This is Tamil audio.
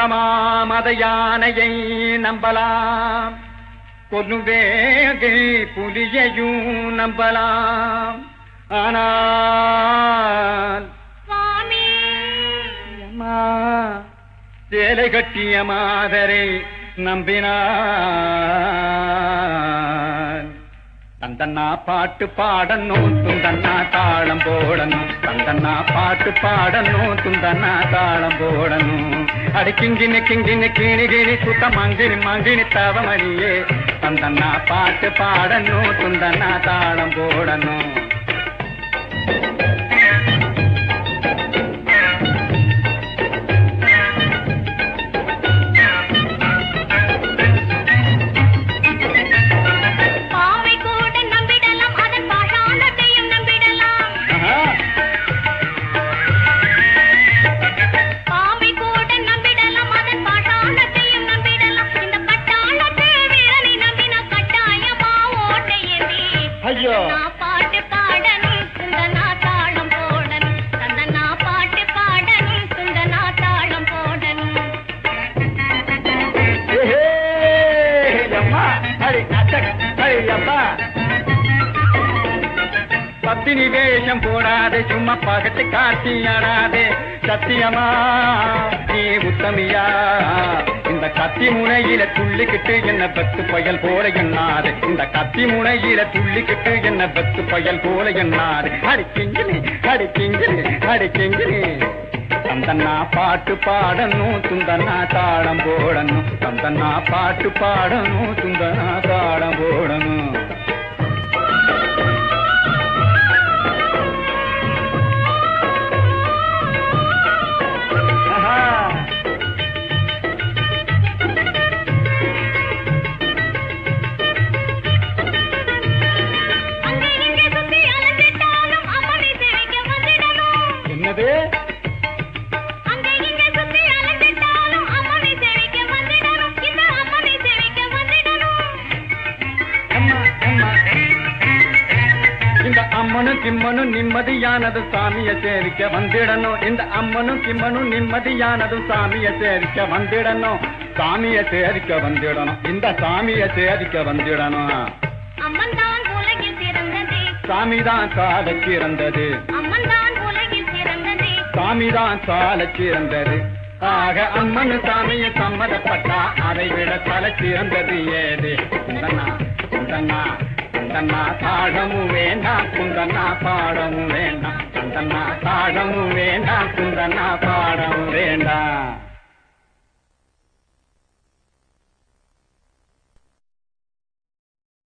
குரமாமத யானையை நம்பலாம், கொல்லுவேகை புலியையும் நம்பலாம். ஆனால் அம்மா சேலை கட்டிய மாதரை நம்பினான். தந்தன்னா பாட்டு பாடணும், துந்தன்னா தாளம் போடணும். தந்தன்னா பாட்டு பாடணும், துந்தன்னா தாளம் போடணும். அடி கிங்கினி கிங்கினி கிணி கிணி சுத்த மங்கினி மங்கினி தவமணியே. தந்தன்னா பாட்டு பாடணும், துந்தன்னா தாளம் போடணும். பாட்டு பாடணும், துந்தனா தாளம் போடணும். தந்தனா பாட்டு பாடணும், துந்தனா தாளம் போடணும். பத்தினி வேஷம் போடாதே, சும்மா பகட்டு காட்டி ஆடாதே. சத்தியமா நீ உத்தமியா, இந்த கத்தி முனையில துள்ளிக்கிட்டு என்ன பத்து பயல் போல எண்ணாது. இந்த கத்தி முனையில துள்ளிக்கிட்டு என்ன பத்து பயல் போல எண்ணாது. அடிக்கிங்கினி அடிக்கிங்கினி அடிக்கிங்கினி. தந்தன்னா பாட்டு பாடணும், துந்தன்னா தாளம் போடணும். தந்தன்னா பாட்டு பாடணும், துந்தன்னா தாளம் போடணும். என்னது? இந்த அம்மனும் கிம்மனும் நிம்மதியானது சாமிய சேரிக்க வந்திடணும். இந்த அம்மனும் கிம்மனும் நிம்மதியானது சாமிய சேரிக்க வந்திடணும். சாமிய சேரிக்க வந்திடணும். இந்த சாமிய சேரிக்க வந்திடணும். அம்மன் தான் உலகில் சிறந்தது, சாமிதான் சால சிறந்தது. அம்மன் தான் உலகில் சிறந்தது, சாமிதான் சால சிறந்தது. ஆக அம்மனு சாமியை சம்மதப்பட்டா அதை விட தலை சிறந்தது ஏது? குந்தன்னா குந்தன்னா குந்தன்னா தாழமும் வேண்டாம், குந்தன்னா பாடமும் வேண்டாம். குந்தன்னா தாழமும் வேண்டாம், குந்தன்னா பாடமும் வேண்டாம்.